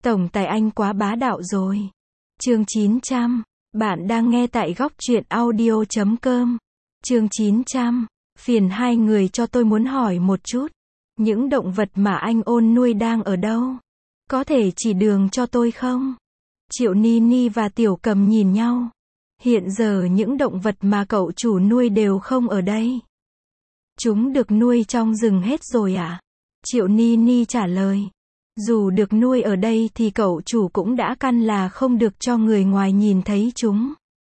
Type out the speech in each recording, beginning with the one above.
Tổng tài anh quá bá đạo rồi. Chương 900. Bạn đang nghe tại góc truyện audio.com. Chương 900. Phiền hai người cho tôi muốn hỏi một chút. Những động vật mà anh ôn nuôi đang ở đâu? Có thể chỉ đường cho tôi không? Triệu Ni Ni và Tiểu Cầm nhìn nhau. Hiện giờ những động vật mà cậu chủ nuôi đều không ở đây. Chúng được nuôi trong rừng hết rồi à? Triệu Ni Ni trả lời. Dù được nuôi ở đây thì cậu chủ cũng đã căn là không được cho người ngoài nhìn thấy chúng.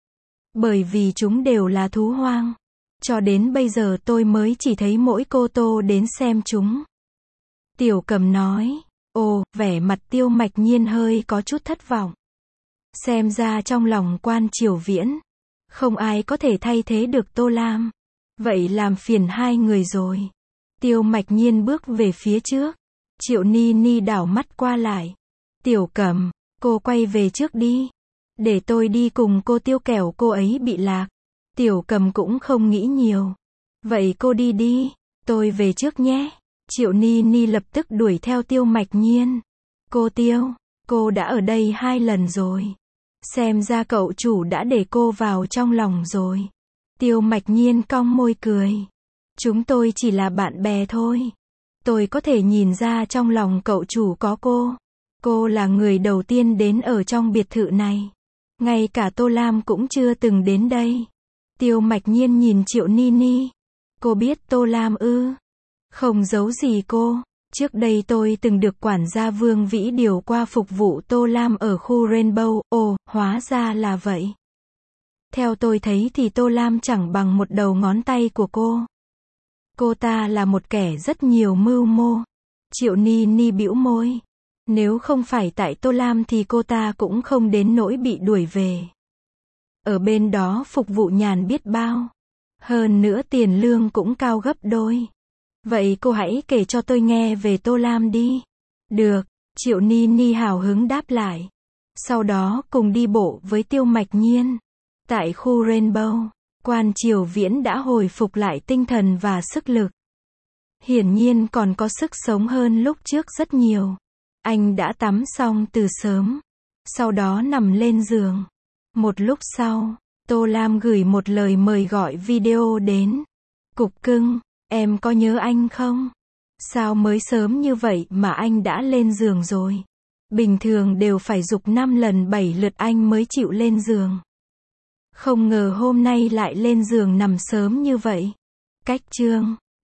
Bởi vì chúng đều là thú hoang. Cho đến bây giờ tôi mới chỉ thấy mỗi cô Tô đến xem chúng. Tiểu Cầm nói. Ồ, vẻ mặt Tiêu Mạch Nhiên hơi có chút thất vọng. Xem ra trong lòng Quan Triều Viễn, không ai có thể thay thế được Tô Lam. Vậy làm phiền hai người rồi. Tiêu Mạch Nhiên bước về phía trước. Triệu Ni Ni đảo mắt qua lại. Tiểu Cầm, cô quay về trước đi. Để tôi đi cùng cô Tiêu, kẻo cô ấy bị lạc. Tiểu Cầm cũng không nghĩ nhiều. Vậy cô đi đi, tôi về trước nhé. Triệu Ni Ni lập tức đuổi theo Tiêu Mạch Nhiên. Cô Tiêu, cô đã ở đây 2 lần rồi. Xem ra cậu chủ đã để cô vào trong lòng rồi. Tiêu Mạch Nhiên cong môi cười. Chúng tôi chỉ là bạn bè thôi. Tôi có thể nhìn ra trong lòng cậu chủ có cô. Cô là người đầu tiên đến ở trong biệt thự này. Ngay cả Tô Lam cũng chưa từng đến đây. Tiêu Mạch Nhiên nhìn Triệu Ni Ni. Cô biết Tô Lam ư? Không giấu gì cô. Trước đây tôi từng được quản gia Vương Vĩ điều qua phục vụ Tô Lam ở khu Rainbow. Ồ, hóa ra là vậy. Theo tôi thấy thì Tô Lam chẳng bằng một đầu ngón tay của cô. Cô ta là một kẻ rất nhiều mưu mô. Triệu Ni Ni bĩu môi. Nếu không phải tại Tô Lam thì cô ta cũng không đến nỗi bị đuổi về. Ở bên đó phục vụ nhàn biết bao. Hơn nữa tiền lương cũng cao gấp đôi. Vậy cô hãy kể cho tôi nghe về Tô Lam đi. Được, Triệu Ni Ni hào hứng đáp lại. Sau đó cùng đi bộ với Tiêu Mạch Nhiên. Tại khu Rainbow, Quan Triều Viễn đã hồi phục lại tinh thần và sức lực. Hiển nhiên còn có sức sống hơn lúc trước rất nhiều. Anh đã tắm xong từ sớm. Sau đó nằm lên giường. Một lúc sau, Tô Lam gửi một lời mời gọi video đến. Cục cưng, em có nhớ anh không? Sao mới sớm như vậy mà anh đã lên giường rồi? Bình thường đều phải giục 5 lần 7 lượt anh mới chịu lên giường. Không ngờ hôm nay lại lên giường nằm sớm như vậy. Cách chương.